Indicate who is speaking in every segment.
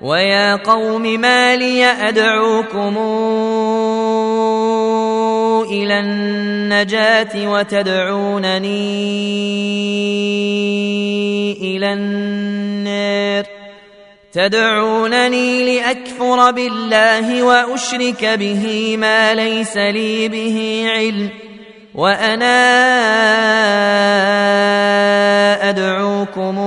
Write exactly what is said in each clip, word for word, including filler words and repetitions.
Speaker 1: ويا قوم ما لي أدعوكم إلى النجاة وتدعونني إلى النار تدعونني لأكفر بالله وأشرك به ما ليس لي به علم وأنا أدعوكم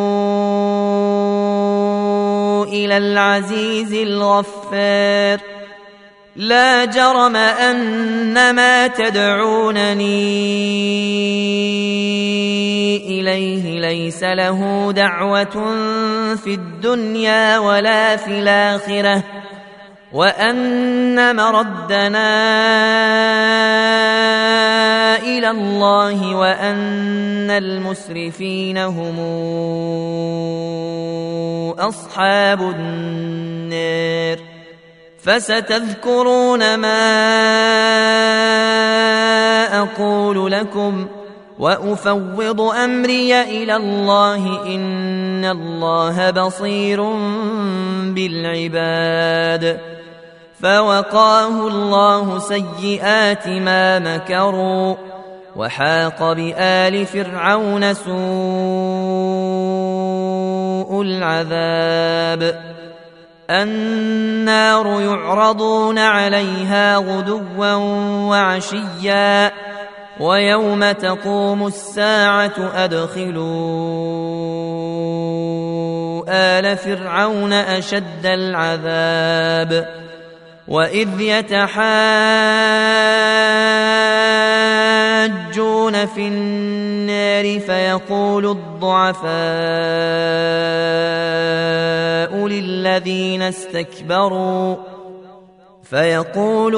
Speaker 1: إلى العزيز الغفار لا جرم أن ما تدعونني إليه ليس له دعوة في الدنيا ولا في الآخرة وأن مردنا إلى الله وأن المسرفين هم أصحاب النار فستذكرون ما أقول لكم وأفوض أمري إلى الله إن الله بصير بالعباد فوقاه الله سيئات ما مكروا وحاق بآل فرعون سوء العذاب النار يعرضون عليها غدوا وعشيا ويوم تقوم الساعة أدخلوا آل فرعون أشد العذاب وإذ يتحاجون في النار فيقول الضعفاء للذين استكبروا فيقول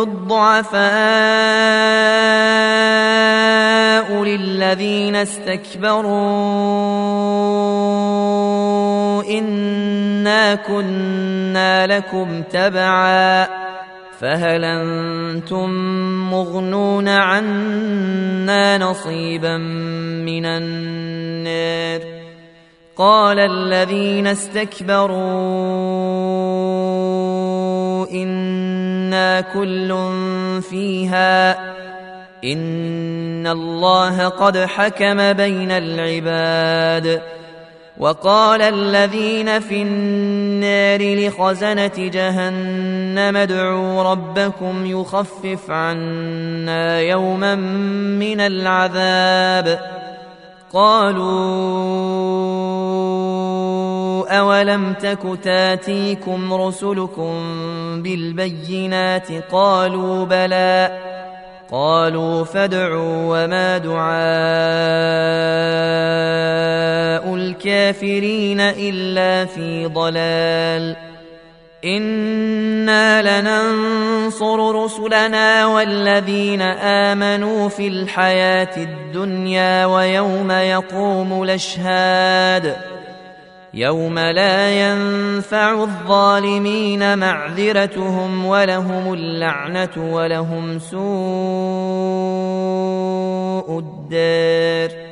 Speaker 1: الضعفاء للذين استكبروا إنا كنا لكم تبعا فهل أنتم مغنون عنا نصيبا من النار قال الذين استكبروا إنا كل فيها إن الله قد حكم بين العباد وقال الذين في النار لخزنة جهنم ادعوا ربكم يخفف عنا يوما من العذاب قالوا أولم تك تاتيكم رسلكم بالبينات قالوا بلى قالوا فادعوا وما دعاء الكافرين إلا في ضلال إنا لننصر رسلنا والذين آمنوا في الحياة الدنيا ويوم يقوم الأشهاد يوم لا ينفع الظالمين معذرتهم ولهم اللعنة ولهم سوء الدار